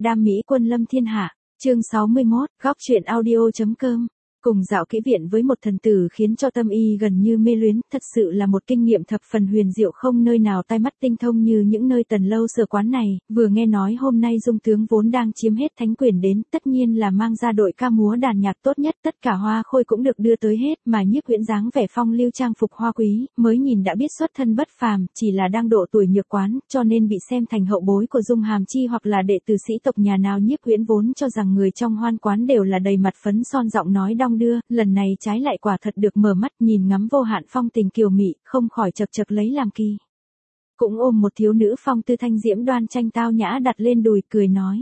đam mỹ quân lâm thiên hạ. Chương 61, góc truyện audio.com. Cùng dạo kỹ viện với một thần tử khiến cho tâm y gần như mê luyến, thật sự là một kinh nghiệm thập phần huyền diệu không nơi nào tai mắt tinh thông như những nơi Tần Lâu sở quán này. Vừa nghe nói hôm nay Dung tướng vốn đang chiếm hết thánh quyền đến, tất nhiên là mang ra đội ca múa đàn nhạc tốt nhất, tất cả hoa khôi cũng được đưa tới hết, mà Nhiếp Huyễn dáng vẻ phong lưu trang phục hoa quý, mới nhìn đã biết xuất thân bất phàm, chỉ là đang độ tuổi nhược quán, cho nên bị xem thành hậu bối của Dung Hàm Chi hoặc là đệ tử sĩ tộc nhà nào. Nhiếp Huyễn vốn cho rằng người trong hoan quán đều là đầy mặt phấn son giọng nói đong đưa, lần này trái lại quả thật được mở mắt nhìn ngắm vô hạn phong tình kiều mị, không khỏi chật chật lấy làm kỳ. Cũng ôm một thiếu nữ phong tư thanh diễm đoan tranh tao nhã đặt lên đùi, cười nói: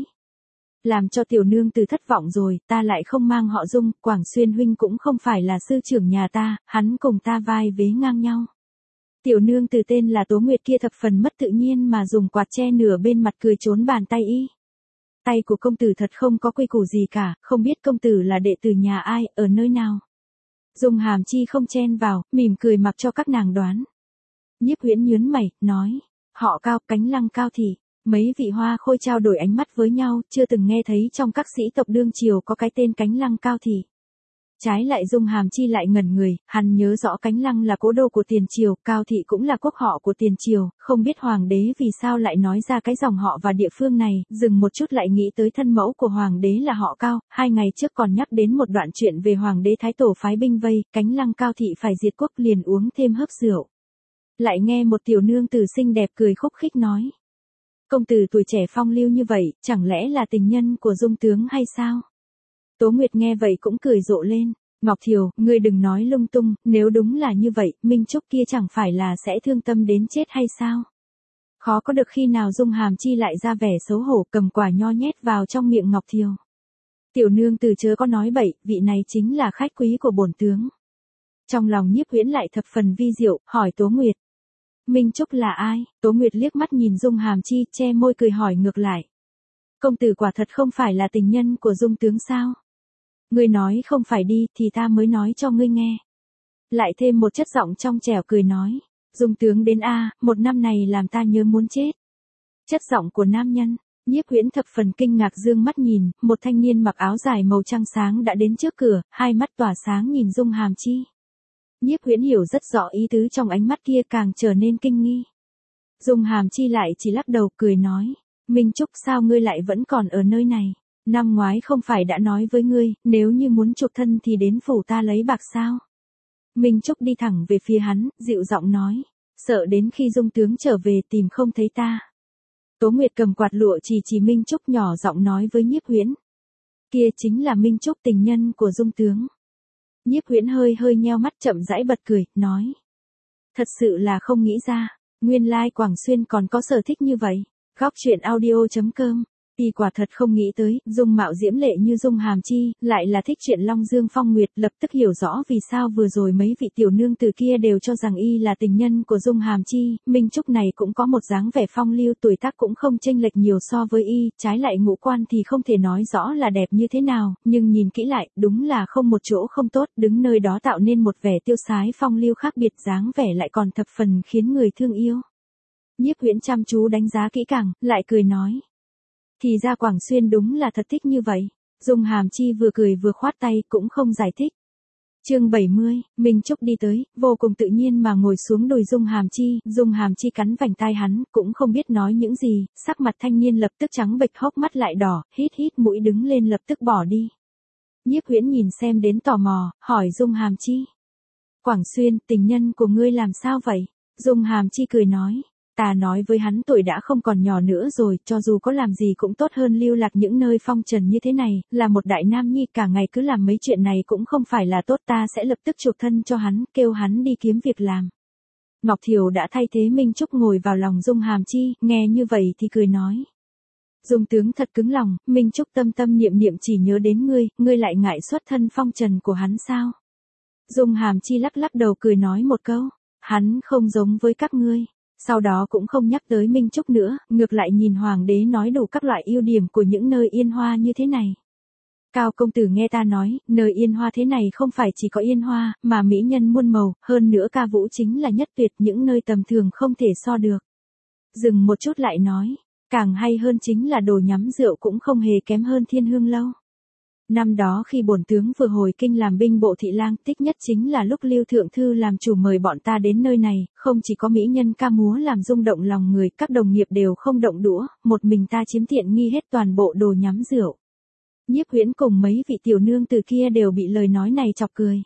làm cho tiểu nương từ thất vọng rồi, ta lại không mang họ Dung, Quảng Xuyên huynh cũng không phải là sư trưởng nhà ta, hắn cùng ta vai vế ngang nhau. Tiểu nương từ tên là Tố Nguyệt kia thập phần mất tự nhiên mà dùng quạt che nửa bên mặt cười trốn bàn tay y. Tay của công tử thật không có quy củ gì cả, không biết công tử là đệ tử nhà ai, ở nơi nào. Dung Hàm Chi không chen vào, mỉm cười mặc cho các nàng đoán. Nhiếp Huyễn nhướng mày, nói: họ Cao, Cánh Lăng Cao Thị. Mấy vị hoa khôi trao đổi ánh mắt với nhau, chưa từng nghe thấy trong các sĩ tộc đương triều có cái tên Cánh Lăng Cao Thị. Trái lại Dung Hàm Chi lại ngẩn người, hắn nhớ rõ Cánh Lăng là cố đô của Tiền Triều, Cao Thị cũng là quốc họ của Tiền Triều, không biết hoàng đế vì sao lại nói ra cái dòng họ và địa phương này, dừng một chút lại nghĩ tới thân mẫu của hoàng đế là họ Cao, 2 ngày trước còn nhắc đến một đoạn chuyện về hoàng đế Thái Tổ phái binh vây, Cánh Lăng Cao Thị phải diệt quốc, liền uống thêm hớp rượu. Lại nghe một tiểu nương tử xinh đẹp cười khúc khích nói: công tử tuổi trẻ phong lưu như vậy, chẳng lẽ là tình nhân của Dung tướng hay sao? Tố Nguyệt nghe vậy cũng cười rộ lên: Ngọc Thiều, ngươi đừng nói lung tung, nếu đúng là như vậy, Minh Trúc kia chẳng phải là sẽ thương tâm đến chết hay sao? Khó có được khi nào Dung Hàm Chi lại ra vẻ xấu hổ cầm quả nho nhét vào trong miệng Ngọc Thiều. Tiểu nương từ chớ có nói bậy, vị này chính là khách quý của bổn tướng. Trong lòng Nhiếp Huyễn lại thập phần vi diệu, hỏi Tố Nguyệt: Minh Trúc là ai? Tố Nguyệt liếc mắt nhìn Dung Hàm Chi, che môi cười hỏi ngược lại: công tử quả thật không phải là tình nhân của Dung tướng sao? Ngươi nói không phải đi, thì ta mới nói cho ngươi nghe. Lại thêm một chất giọng trong trẻo cười nói: Dung tướng đến a, một năm này làm ta nhớ muốn chết. Chất giọng của nam nhân. Nhiếp Huyễn thập phần kinh ngạc dương mắt nhìn, một thanh niên mặc áo dài màu trắng sáng đã đến trước cửa, hai mắt tỏa sáng nhìn Dung Hàm Chi. Nhiếp Huyễn hiểu rất rõ ý tứ trong ánh mắt kia, càng trở nên kinh nghi. Dung Hàm Chi lại chỉ lắc đầu cười nói: Minh Trúc, sao ngươi lại vẫn còn ở nơi này? Năm ngoái không phải đã nói với ngươi, nếu như muốn chuộc thân thì đến phủ ta lấy bạc sao? Minh Trúc đi thẳng về phía hắn, dịu giọng nói: sợ đến khi Dung tướng trở về tìm không thấy ta. Tố Nguyệt cầm quạt lụa chỉ Minh Trúc nhỏ giọng nói với Nhiếp Huyễn: kia chính là Minh Trúc, tình nhân của Dung tướng. Nhiếp Huyễn hơi nheo mắt chậm rãi bật cười, nói: thật sự là không nghĩ ra, nguyên lai Quảng Xuyên còn có sở thích như vậy. Góc truyện audio.com. Y quả thật không nghĩ tới, dung mạo diễm lệ như Dung Hàm Chi, lại là thích chuyện Long Dương Phong Nguyệt, lập tức hiểu rõ vì sao vừa rồi mấy vị tiểu nương từ kia đều cho rằng y là tình nhân của Dung Hàm Chi. Minh Trúc này cũng có một dáng vẻ phong lưu, tuổi tác cũng không chênh lệch nhiều so với y, trái lại ngũ quan thì không thể nói rõ là đẹp như thế nào, nhưng nhìn kỹ lại, đúng là không một chỗ không tốt, đứng nơi đó tạo nên một vẻ tiêu sái phong lưu khác biệt, dáng vẻ lại còn thập phần khiến người thương yêu. Nhiếp Huyễn chăm chú đánh giá kỹ càng, lại cười nói: thì ra Quảng Xuyên đúng là thật thích như vậy. Dung Hàm Chi vừa cười vừa khoát tay, cũng không giải thích. Chương 70, Minh Trúc đi tới, vô cùng tự nhiên mà ngồi xuống đùi Dung Hàm Chi. Dung Hàm Chi cắn vành tai hắn, cũng không biết nói những gì, sắc mặt thanh niên lập tức trắng bệch, hốc mắt lại đỏ, hít mũi đứng lên lập tức bỏ đi. Nhiếp Huyễn nhìn xem đến tò mò, hỏi Dung Hàm Chi: Quảng Xuyên, tình nhân của ngươi làm sao vậy? Dung Hàm Chi cười nói: ta nói với hắn tuổi đã không còn nhỏ nữa rồi, cho dù có làm gì cũng tốt hơn lưu lạc những nơi phong trần như thế này, là một đại nam nhi cả ngày cứ làm mấy chuyện này cũng không phải là tốt, ta sẽ lập tức chuộc thân cho hắn, kêu hắn đi kiếm việc làm. Ngọc Thiều đã thay thế Minh Trúc ngồi vào lòng Dung Hàm Chi, nghe như vậy thì cười nói: Dung tướng thật cứng lòng, Minh Trúc tâm niệm chỉ nhớ đến ngươi lại ngại xuất thân phong trần của hắn sao? Dung Hàm Chi lắc đầu cười nói một câu: hắn không giống với các ngươi. Sau đó cũng không nhắc tới Minh Trúc nữa, ngược lại nhìn hoàng đế nói đủ các loại ưu điểm của những nơi yên hoa như thế này. Cao công tử nghe ta nói, nơi yên hoa thế này không phải chỉ có yên hoa, mà mỹ nhân muôn màu, hơn nữa ca vũ chính là nhất tuyệt, những nơi tầm thường không thể so được. Dừng một chút lại nói, Càng hay hơn chính là đồ nhắm rượu cũng không hề kém hơn Thiên Hương Lâu. Năm đó khi bổn tướng vừa hồi kinh làm binh bộ thị lang, thích nhất chính là lúc Lưu Thượng Thư làm chủ mời bọn ta đến nơi này, không chỉ có mỹ nhân ca múa làm rung động lòng người, các đồng nghiệp đều không động đũa, một mình ta chiếm tiện nghi hết toàn bộ đồ nhắm rượu. Nhiếp Huyễn cùng mấy vị tiểu nương từ kia đều bị lời nói này chọc cười.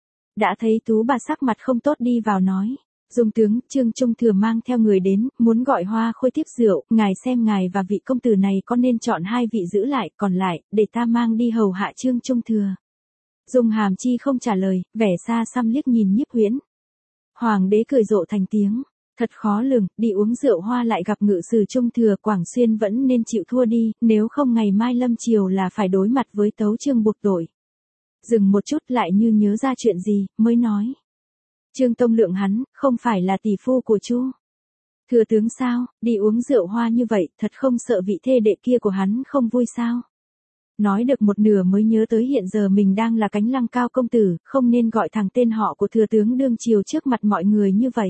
Đã thấy Tú bà sắc mặt không tốt đi vào nói. Dung tướng, Trương Trung Thừa mang theo người đến, muốn gọi Hoa Khôi tiếp rượu, ngài xem ngài và vị công tử này có nên chọn hai vị giữ lại, còn lại, để ta mang đi hầu hạ Trương Trung Thừa. Dung Hàm Chi không trả lời, vẻ xa xăm liếc nhìn Nhiếp Huyễn. Hoàng đế cười rộ thành tiếng, thật khó lường, đi uống rượu hoa lại gặp ngự sử Trung Thừa, Quảng Xuyên vẫn nên chịu thua đi, nếu không ngày mai lâm chiều là phải đối mặt với tấu chương buộc tội. Dừng một chút lại như nhớ ra chuyện gì, mới nói. Trương Tông Lượng hắn, không phải là tỷ phu của Chu Thừa tướng sao, đi uống rượu hoa như vậy, thật không sợ vị thê đệ kia của hắn không vui sao? Nói được một nửa mới nhớ tới hiện giờ mình đang là Cánh Lăng Cao công tử, không nên gọi thẳng tên họ của thừa tướng đương triều trước mặt mọi người như vậy.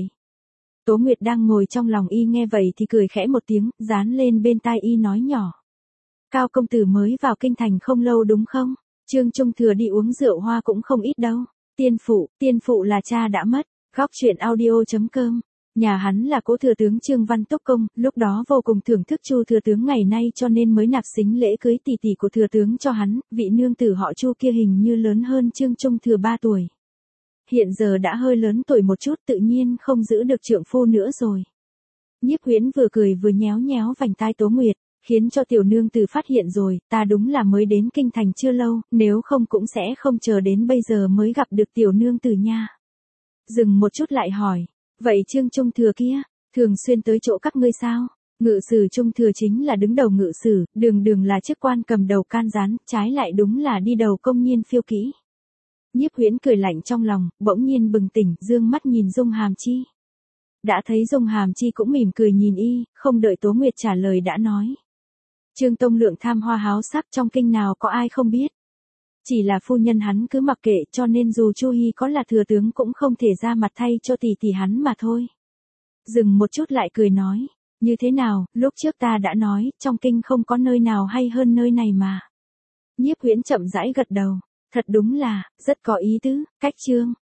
Tố Nguyệt đang ngồi trong lòng y nghe vậy thì cười khẽ một tiếng, dán lên bên tai y nói nhỏ. Cao công tử mới vào kinh thành không lâu đúng không? Trương Trung Thừa đi uống rượu hoa cũng không ít đâu. Tiên phụ là cha đã mất. Góc truyện audio.com. Nhà hắn là cố thừa tướng Trương Văn Túc Công, lúc đó vô cùng thưởng thức Chu thừa tướng ngày nay cho nên mới nạp sính lễ cưới tỷ tỷ của thừa tướng cho hắn, vị nương tử họ Chu kia hình như lớn hơn Trương Trung Thừa 3 tuổi. Hiện giờ đã hơi lớn tuổi một chút, tự nhiên không giữ được trượng phu nữa rồi. Nhiếp Huyễn vừa cười vừa nhéo nhéo vành tai Tố Nguyệt, khiến cho tiểu nương tử phát hiện rồi, ta đúng là mới đến kinh thành chưa lâu, nếu không cũng sẽ không chờ đến bây giờ mới gặp được tiểu nương tử nha. Dừng một chút lại hỏi, vậy Trương Trung Thừa kia, thường xuyên tới chỗ các ngươi sao? Ngự sử Trung Thừa chính là đứng đầu ngự sử, đường là chức quan cầm đầu can gián, trái lại đúng là đi đầu công nhiên phiêu kỹ. Nhiếp Huyễn cười lạnh trong lòng, bỗng nhiên bừng tỉnh, dương mắt nhìn Dung Hàm Chi. Đã thấy Dung Hàm Chi cũng mỉm cười nhìn y, không đợi Tố Nguyệt trả lời đã nói. Trương Tông Lượng tham hoa háo sắc trong kinh nào có ai không biết. Chỉ là phu nhân hắn cứ mặc kệ cho nên dù Chu Hi có là thừa tướng cũng không thể ra mặt thay cho tỷ tỷ hắn mà thôi. Dừng một chút lại cười nói, như thế nào, lúc trước ta đã nói, trong kinh không có nơi nào hay hơn nơi này mà. Nhiếp Huyễn chậm rãi gật đầu, thật đúng là, rất có ý tứ, cách Trương